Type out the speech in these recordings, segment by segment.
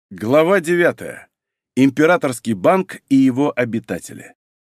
Глава 9. Императорский банк и его обитатели.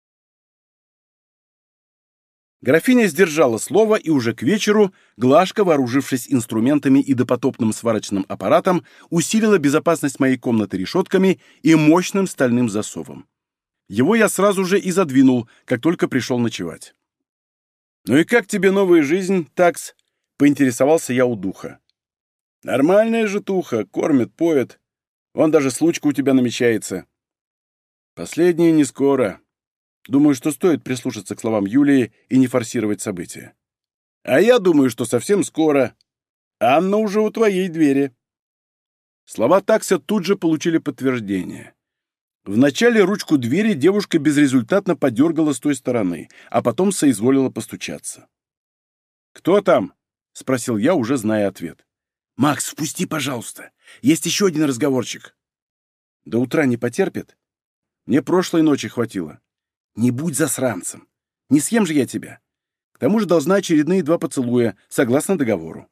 Графиня сдержала слово, и уже к вечеру Глашка, вооружившись инструментами и допотопным сварочным аппаратом, усилила безопасность моей комнаты решетками и мощным стальным засовом. Его я сразу же и задвинул, как только пришел ночевать. «Ну и как тебе новая жизнь, Такс?» — поинтересовался я у духа. «Нормальная житуха, кормит, поет. Вон даже случка у тебя намечается». Последнее не скоро. Думаю, что стоит прислушаться к словам Юлии и не форсировать события. А я думаю, что совсем скоро. Анна уже у твоей двери. Слова такса тут же получили подтверждение. Вначале ручку двери девушка безрезультатно подергала с той стороны, а потом соизволила постучаться. «Кто там?» — спросил я, уже зная ответ. «Макс, впусти, пожалуйста. Есть еще один разговорчик». «До утра не потерпит? Мне прошлой ночи хватило». «Не будь засранцем. Не съем же я тебя. К тому же должна очередные 2 поцелуя, согласно договору».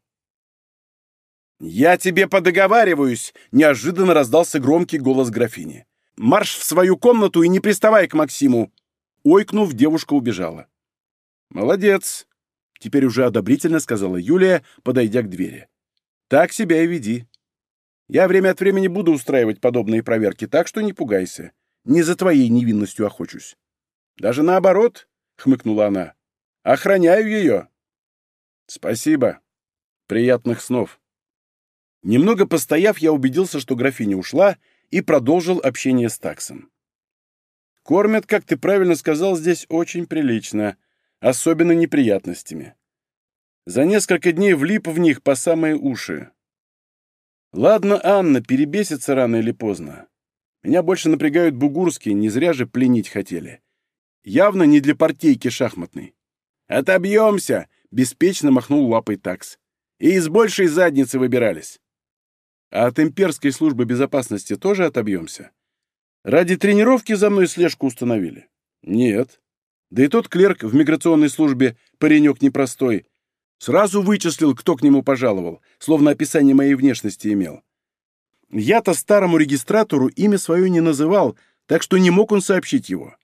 «Я тебе подоговариваюсь!» — неожиданно раздался громкий голос графини. «Марш в свою комнату и не приставай к Максиму!» Ойкнув, девушка убежала. «Молодец!» — теперь уже одобрительно сказала Юлия, подойдя к двери. «Так себя и веди. Я время от времени буду устраивать подобные проверки, так что не пугайся. Не за твоей невинностью охочусь. Даже наоборот, — хмыкнула она, — охраняю ее». «Спасибо. Приятных снов». Немного постояв, я убедился, что графиня ушла, и продолжил общение с таксом. «Кормят, как ты правильно сказал, здесь очень прилично, особенно неприятностями. За несколько дней влип в них по самые уши. Ладно, Анна перебесится рано или поздно. Меня больше напрягают бугурские, не зря же пленить хотели. Явно не для партейки шахматной». «Отобьемся!» — беспечно махнул лапой такс. «И из большей задницы выбирались». «А от имперской службы безопасности тоже отобьемся? Ради тренировки за мной слежку установили?» «Нет. Да и тот клерк в миграционной службе, паренек непростой, сразу вычислил, кто к нему пожаловал, словно описание моей внешности имел. Я-то старому регистратору имя свое не называл, так что не мог он сообщить его.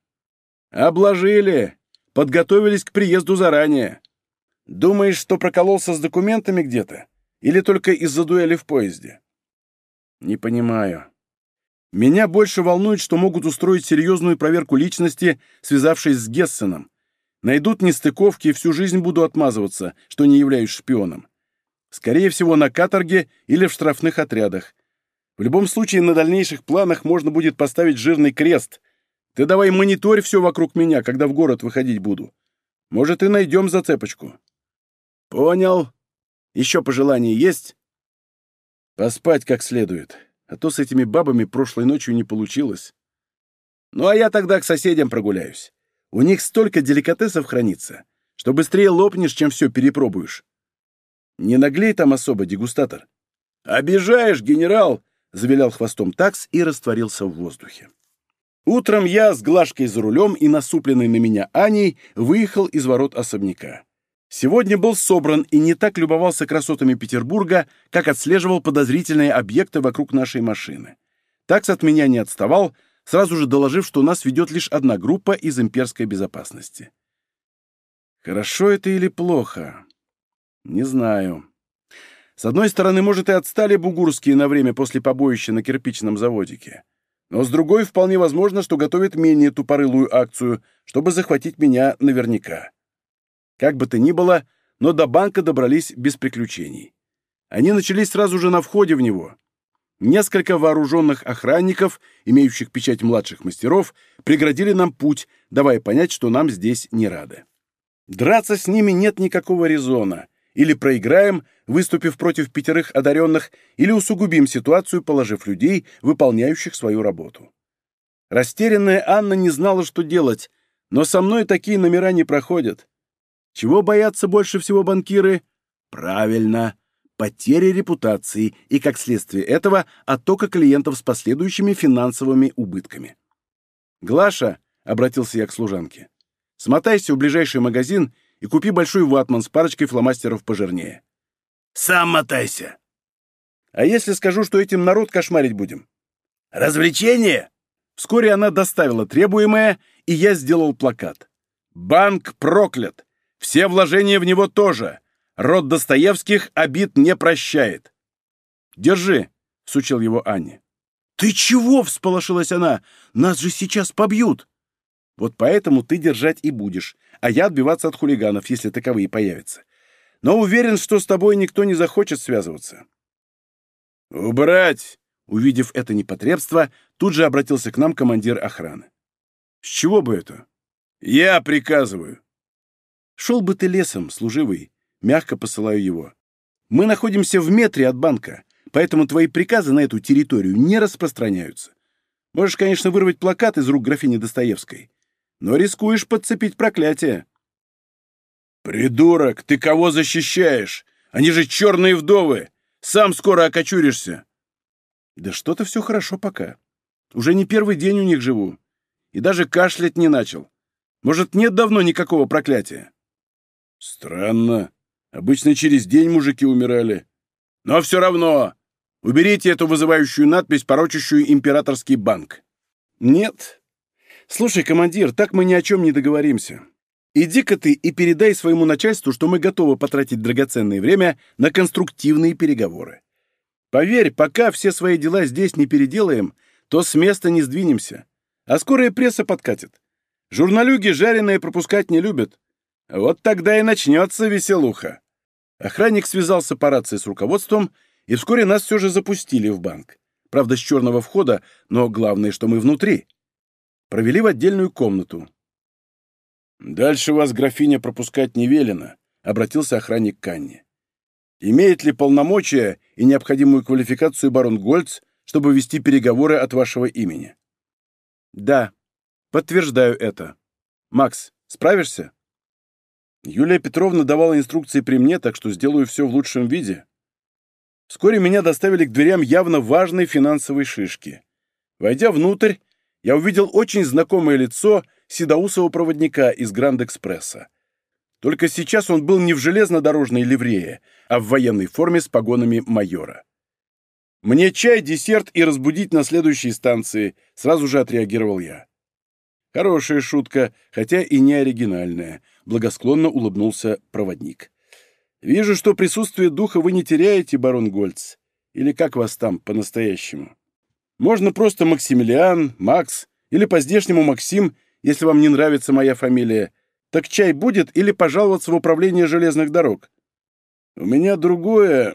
Обложили, подготовились к приезду заранее. Думаешь, что прокололся с документами где-то? Или только из-за дуэли в поезде?» «Не понимаю. Меня больше волнует, что могут устроить серьезную проверку личности, связавшись с Гессеном. Найдут нестыковки, и всю жизнь буду отмазываться, что не являюсь шпионом. Скорее всего, на каторге или в штрафных отрядах. В любом случае, на дальнейших планах можно будет поставить жирный крест. Ты давай мониторь все вокруг меня, когда в город выходить буду. Может, и найдем зацепочку». «Понял. Еще пожелания есть?» «Поспать как следует, а то с этими бабами прошлой ночью не получилось. Ну, а я тогда к соседям прогуляюсь. У них столько деликатесов хранится, что быстрее лопнешь, чем все перепробуешь. Не наглей там особо, дегустатор». «Обижаешь, генерал!» — завилял хвостом такс и растворился в воздухе. Утром я с Глашкой за рулем и насупленной на меня Аней выехал из ворот особняка. Сегодня был собран и не так любовался красотами Петербурга, как отслеживал подозрительные объекты вокруг нашей машины. Такс от меня не отставал, сразу же доложив, что нас ведет лишь одна группа из имперской безопасности. Хорошо это или плохо? Не знаю. С одной стороны, может, и отстали бугурские на время после побоища на кирпичном заводике. Но с другой, вполне возможно, что готовят менее тупорылую акцию, чтобы захватить меня наверняка. Как бы то ни было, но до банка добрались без приключений. Они начались сразу же на входе в него. Несколько вооруженных охранников, имеющих печать младших мастеров, преградили нам путь, давая понять, что нам здесь не рады. Драться с ними нет никакого резона. Или проиграем, выступив против 5 одаренных, или усугубим ситуацию, положив людей, выполняющих свою работу. Растерянная Анна не знала, что делать, но со мной такие номера не проходят. Чего боятся больше всего банкиры? Правильно, потери репутации и, как следствие этого, оттока клиентов с последующими финансовыми убытками. «Глаша», — обратился я к служанке, — «смотайся в ближайший магазин и купи большой ватман с парочкой фломастеров пожирнее». «Сам мотайся». «А если скажу, что этим народ кошмарить будем? Развлечение? Вскоре она доставила требуемое, и я сделал плакат. Банк проклят. Все вложения в него тоже. Род Достоевских обид не прощает. Держи, всучил его Анне. Ты чего? Всполошилась она. Нас же сейчас побьют. Вот поэтому ты держать и будешь, а я отбиваться от хулиганов, если таковые появятся. Но уверен, что с тобой никто не захочет связываться. Убрать! Увидев это непотребство, тут же обратился к нам командир охраны. С чего бы это? Я приказываю. Шел бы ты лесом, служивый, мягко посылаю его. Мы находимся в метре от банка, поэтому твои приказы на эту территорию не распространяются. Можешь, конечно, вырвать плакат из рук графини Достоевской, но рискуешь подцепить проклятие. Придурок, ты кого защищаешь? Они же черные вдовы. Сам скоро окочуришься. Да что-то все хорошо пока. Уже не первый день у них живу. И даже кашлять не начал. Может, нет давно никакого проклятия? Странно. Обычно через день мужики умирали. Но все равно. Уберите эту вызывающую надпись, порочащую императорский банк. Нет. Слушай, командир, так мы ни о чем не договоримся. Иди-ка ты и передай своему начальству, что мы готовы потратить драгоценное время на конструктивные переговоры. Поверь, пока все свои дела здесь не переделаем, то с места не сдвинемся. А скоро и пресса подкатит. Журналюги жареное пропускать не любят. Вот тогда и начнется веселуха. Охранник связался по рации с руководством, и вскоре нас все же запустили в банк. Правда, с черного входа, но главное, что мы внутри. Провели в отдельную комнату. «Дальше вас, графиня, пропускать не велено», — обратился охранник к Анне. «Имеет ли полномочия и необходимую квалификацию барон Гольц, чтобы вести переговоры от вашего имени?» «Да, подтверждаю это. Макс, справишься?» Юлия Петровна давала инструкции при мне, так что сделаю все в лучшем виде. Вскоре меня доставили к дверям явно важной финансовой шишки. Войдя внутрь, я увидел очень знакомое лицо седоусого проводника из Гранд-экспресса. Только сейчас он был не в железнодорожной ливрее, а в военной форме с погонами майора. «Мне чай, десерт и разбудить на следующей станции», — сразу же отреагировал я. «Хорошая шутка, хотя и не оригинальная», — благосклонно улыбнулся проводник. «Вижу, что присутствие духа вы не теряете, барон Гольц. Или как вас там по-настоящему? Можно просто Максимилиан, Макс, или по-здешнему Максим, если вам не нравится моя фамилия. Так чай будет или пожаловаться в управление железных дорог?» «У меня другое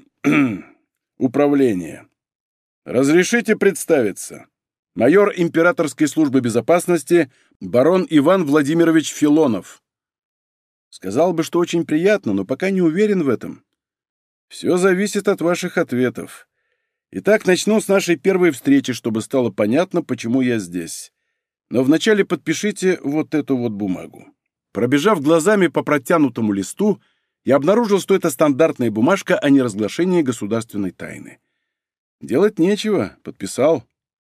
управление. Разрешите представиться. Майор императорской службы безопасности барон Иван Владимирович Филонов». Сказал бы, что очень приятно, но пока не уверен в этом. Все зависит от ваших ответов. Итак, начну с нашей первой встречи, чтобы стало понятно, почему я здесь. Но вначале подпишите вот эту вот бумагу. Пробежав глазами по протянутому листу, я обнаружил, что это стандартная бумажка о неразглашении государственной тайны. Делать нечего, подписал.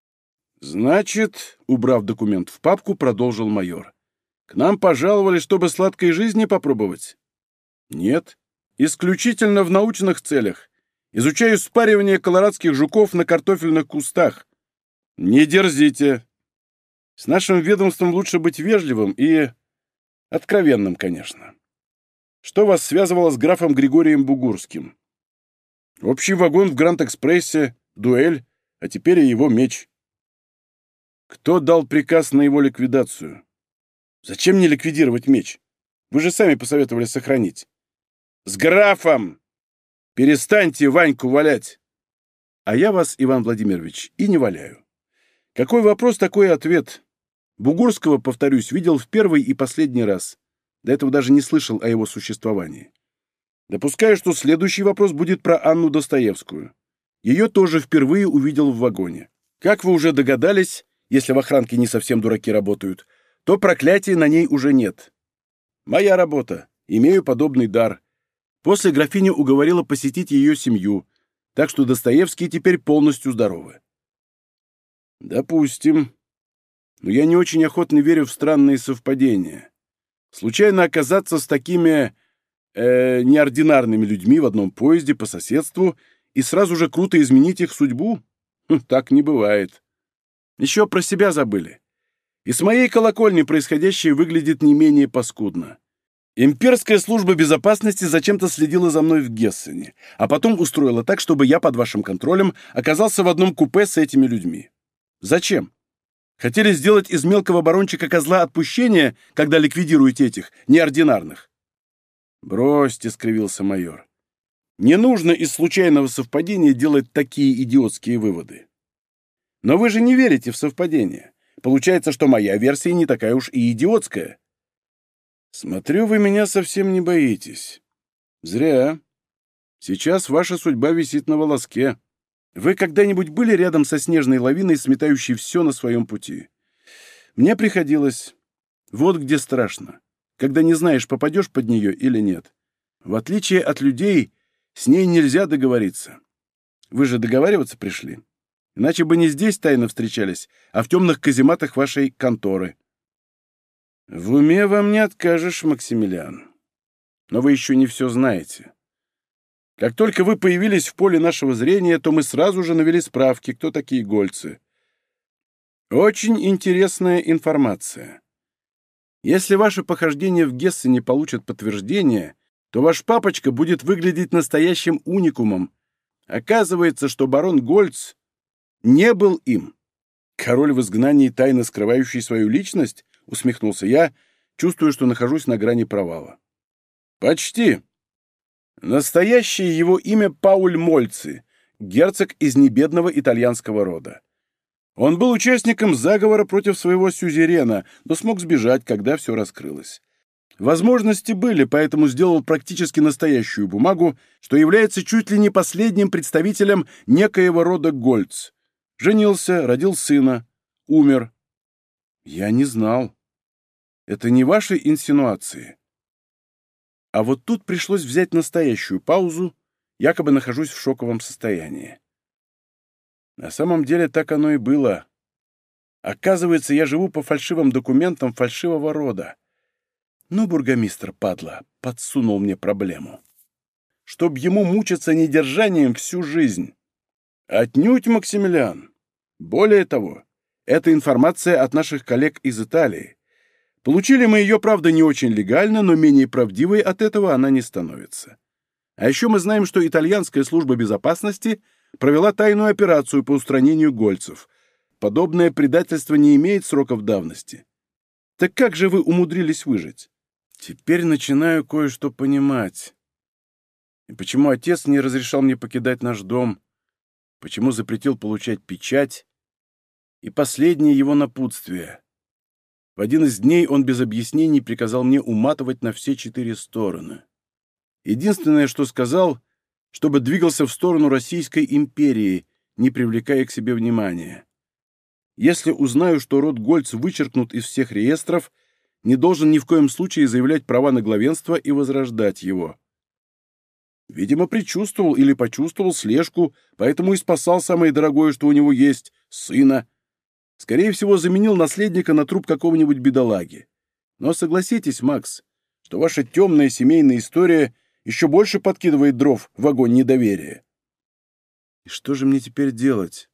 Значит, убрав документ в папку, продолжил майор. К нам пожаловали, чтобы сладкой жизни попробовать? Нет, исключительно в научных целях. Изучаю спаривание колорадских жуков на картофельных кустах. Не дерзите. С нашим ведомством лучше быть вежливым и откровенным, конечно. Что вас связывало с графом Григорием Бугурским? Общий вагон в Гранд-экспрессе, дуэль, а теперь и его меч. Кто дал приказ на его ликвидацию? Зачем мне ликвидировать меч? Вы же сами посоветовали сохранить. С графом! Перестаньте Ваньку валять! А я вас, Иван Владимирович, и не валяю. Какой вопрос, такой ответ. Бугурского, повторюсь, видел в первый и последний раз. До этого даже не слышал о его существовании. Допускаю, что следующий вопрос будет про Анну Достоевскую. Ее тоже впервые увидел в вагоне. Как вы уже догадались, если в охранке не совсем дураки работают, то проклятия на ней уже нет. Моя работа. Имею подобный дар. После графиня уговорила посетить ее семью, так что Достоевские теперь полностью здоровы. Допустим. Но я не очень охотно верю в странные совпадения. Случайно оказаться с такими неординарными людьми в одном поезде по соседству и сразу же круто изменить их судьбу? Так не бывает. Еще про себя забыли. И с моей колокольни происходящее выглядит не менее паскудно. Имперская служба безопасности зачем-то следила за мной в Гессене, а потом устроила так, чтобы я под вашим контролем оказался в одном купе с этими людьми. Зачем? Хотели сделать из мелкого барончика козла отпущения, когда ликвидируете этих неординарных? «Бросьте», — скривился майор. «Не нужно из случайного совпадения делать такие идиотские выводы. Но вы же не верите в совпадение. Получается, что моя версия не такая уж и идиотская». «Смотрю, вы меня совсем не боитесь. Зря. Сейчас ваша судьба висит на волоске. Вы когда-нибудь были рядом со снежной лавиной, сметающей все на своем пути? Мне приходилось. Вот где страшно. Когда не знаешь, попадешь под нее или нет. В отличие от людей, с ней нельзя договориться. Вы же договариваться пришли. Иначе бы не здесь тайно встречались, а в темных казематах вашей конторы». «В уме вам не откажешь, Максимилиан. Но вы еще не все знаете. Как только вы появились в поле нашего зрения, то мы сразу же навели справки, кто такие гольцы. Очень интересная информация. Если ваши похождения в Гессене получат подтверждение, то ваш папочка будет выглядеть настоящим уникумом. Оказывается, что барон Гольц не был им. Король в изгнании, тайно скрывающий свою личность?» — усмехнулся я, чувствуя, что нахожусь на грани провала. «Почти. Настоящее его имя Пауль Мольци, герцог из небедного итальянского рода. Он был участником заговора против своего сюзерена, но смог сбежать, когда все раскрылось. Возможности были, поэтому сделал практически настоящую бумагу, что является чуть ли не последним представителем некоего рода Гольц. Женился, родил сына, умер. Я не знал. Это не ваши инсинуации. А вот тут пришлось взять настоящую паузу, якобы нахожусь в шоковом состоянии. На самом деле так оно и было. Оказывается, я живу по фальшивым документам фальшивого рода. Ну, бургомистр, падла, подсунул мне проблему. Чтоб ему мучиться недержанием всю жизнь. Отнюдь, Максимилиан. Более того, это информация от наших коллег из Италии. Получили мы ее, правда, не очень легально, но менее правдивой от этого она не становится. А еще мы знаем, что итальянская служба безопасности провела тайную операцию по устранению гольцев. Подобное предательство не имеет сроков давности. Так как же вы умудрились выжить? Теперь начинаю кое-что понимать. И почему отец не разрешал мне покидать наш дом? Почему запретил получать печать? И последнее его напутствие. В один из дней он без объяснений приказал мне уматывать на все 4 стороны. Единственное, что сказал, чтобы двигался в сторону Российской империи, не привлекая к себе внимания. Если узнаю, что род Гольц вычеркнут из всех реестров, не должен ни в коем случае заявлять права на главенство и возрождать его. Видимо, предчувствовал или почувствовал слежку, поэтому и спасал самое дорогое, что у него есть — сына. Скорее всего, заменил наследника на труп какого-нибудь бедолаги. Но согласитесь, Макс, что ваша темная семейная история еще больше подкидывает дров в огонь недоверия. И что же мне теперь делать?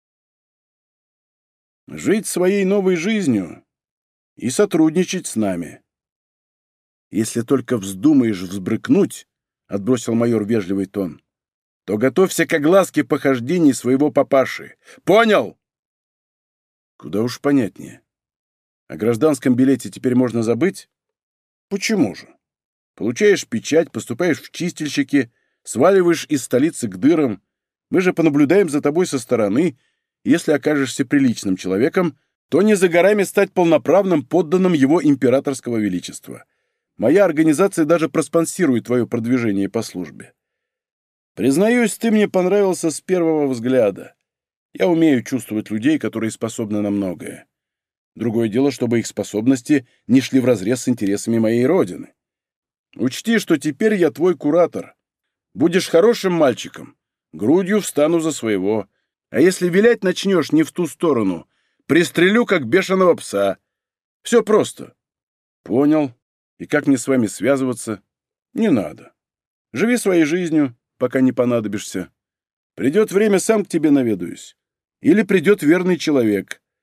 Жить своей новой жизнью и сотрудничать с нами. Если только вздумаешь взбрыкнуть, — отбросил майор вежливый тон, — то готовься к огласке похождений своего папаши. Понял? Куда уж понятнее. О гражданском билете теперь можно забыть? Почему же? Получаешь печать, поступаешь в чистильщики, сваливаешь из столицы к дырам. Мы же понаблюдаем за тобой со стороны. Если окажешься приличным человеком, то не за горами стать полноправным подданным его императорского величества. Моя организация даже проспонсирует твое продвижение по службе. Признаюсь, ты мне понравился с первого взгляда. Я умею чувствовать людей, которые способны на многое. Другое дело, чтобы их способности не шли вразрез с интересами моей родины. Учти, что теперь я твой куратор. Будешь хорошим мальчиком, грудью встану за своего. А если вилять начнешь не в ту сторону, пристрелю, как бешеного пса. Все просто. Понял. И как мне с вами связываться? Не надо. Живи своей жизнью, пока не понадобишься. Придет время, сам к тебе наведаюсь. Или придет верный человек.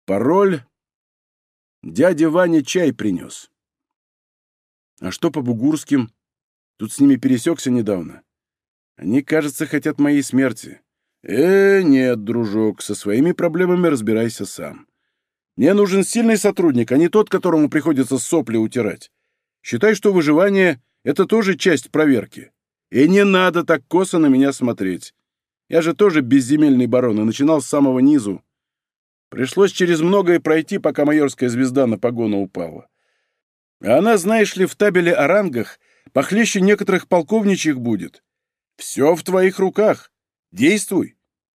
Пароль. Дядя Ваня чай принес. А что по бугурским? Тут с ними пересекся недавно. Они, кажется, хотят моей смерти. Нет, дружок, со своими проблемами разбирайся сам. Мне нужен сильный сотрудник, а не тот, которому приходится сопли утирать. Считай, что выживание — это тоже часть проверки. И не надо так косо на меня смотреть. Я же тоже безземельный барон и начинал с самого низу. Пришлось через многое пройти, пока майорская звезда на погону упала. А она, знаешь ли, в табеле о рангах похлеще некоторых полковничьих будет. Все в твоих руках. Действуй.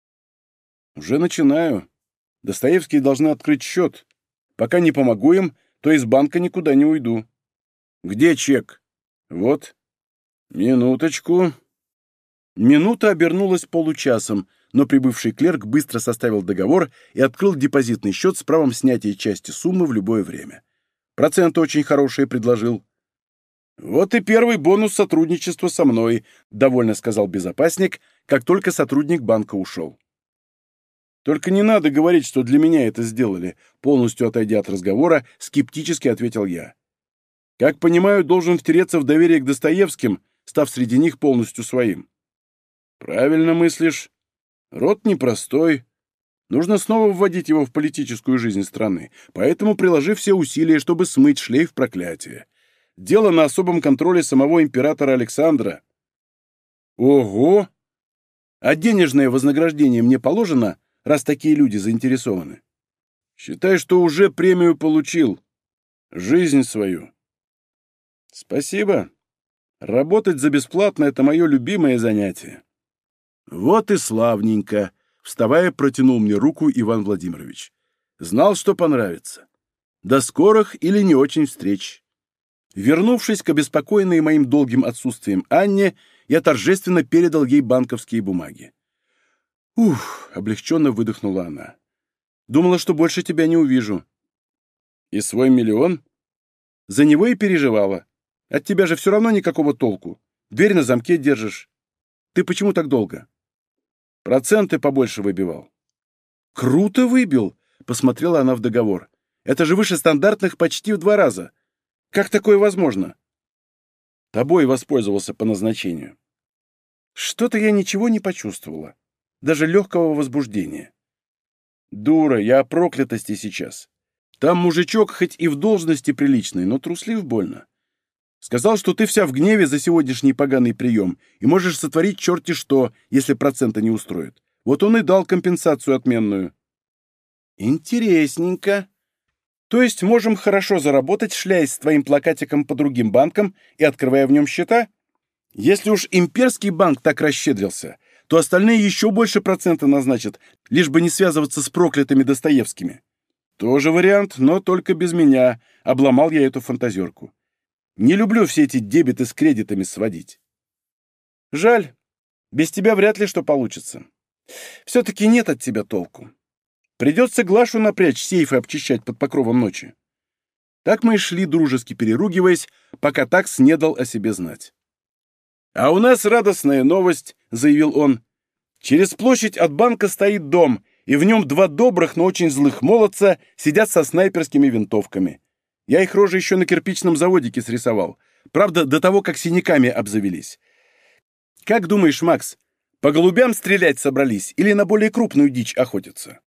Уже начинаю. Достоевские должны открыть счет. Пока не помогу им, то из банка никуда не уйду. Где чек? Вот. Минуточку. Минута обернулась получасом, но прибывший клерк быстро составил договор и открыл депозитный счет с правом снятия части суммы в любое время. Проценты очень хорошие предложил. «Вот и первый бонус сотрудничества со мной», — довольно сказал безопасник, как только сотрудник банка ушел. «Только не надо говорить, что для меня это сделали», — полностью отойдя от разговора, скептически ответил я. «Как понимаю, должен втереться в доверие к Достоевским, став среди них полностью своим». «Правильно мыслишь. Род непростой. Нужно снова вводить его в политическую жизнь страны, поэтому приложи все усилия, чтобы смыть шлейф проклятия. Дело на особом контроле самого императора Александра». «Ого! А денежное вознаграждение мне положено, раз такие люди заинтересованы?» «Считай, что уже премию получил. Жизнь свою». «Спасибо. Работать за бесплатно — это мое любимое занятие». «Вот и славненько», — вставая, протянул мне руку Иван Владимирович. «Знал, что понравится. До скорых или не очень встреч». Вернувшись к обеспокоенной моим долгим отсутствием Анне, я торжественно передал ей банковские бумаги. «Ух!» — облегченно выдохнула она. «Думала, что больше тебя не увижу». «И свой миллион?» «За него и переживала. От тебя же все равно никакого толку. Дверь на замке держишь. Ты почему так долго?» «Проценты побольше выбивал». «Круто выбил!» — посмотрела она в договор. «Это же выше стандартных почти в 2 раза. Как такое возможно?» «Тобой воспользовался по назначению». Что-то я ничего не почувствовала. Даже легкого возбуждения. «Дура, я о проклятости сейчас. Там мужичок хоть и в должности приличный, но труслив больно. Сказал, что ты вся в гневе за сегодняшний поганый прием и можешь сотворить черти что, если проценты не устроят. Вот он и дал компенсацию отменную». «Интересненько. То есть можем хорошо заработать, шляясь с твоим плакатиком по другим банкам и открывая в нем счета? Если уж имперский банк так расщедрился, то остальные еще больше процента назначат, лишь бы не связываться с проклятыми Достоевскими». «Тоже вариант, но только без меня», — обломал я эту фантазерку. «Не люблю все эти дебеты с кредитами сводить». «Жаль. Без тебя вряд ли что получится. Все-таки нет от тебя толку. Придется Глашу напрячь, сейфы обчищать под покровом ночи». Так мы и шли, дружески переругиваясь, пока такс не дал о себе знать. «А у нас радостная новость», — заявил он. «Через площадь от банка стоит дом, и в нем 2 добрых, но очень злых молодца сидят со снайперскими винтовками. Я их рожи еще на кирпичном заводике срисовал. Правда, до того, как синяками обзавелись. Как думаешь, Макс, по голубям стрелять собрались или на более крупную дичь охотятся?»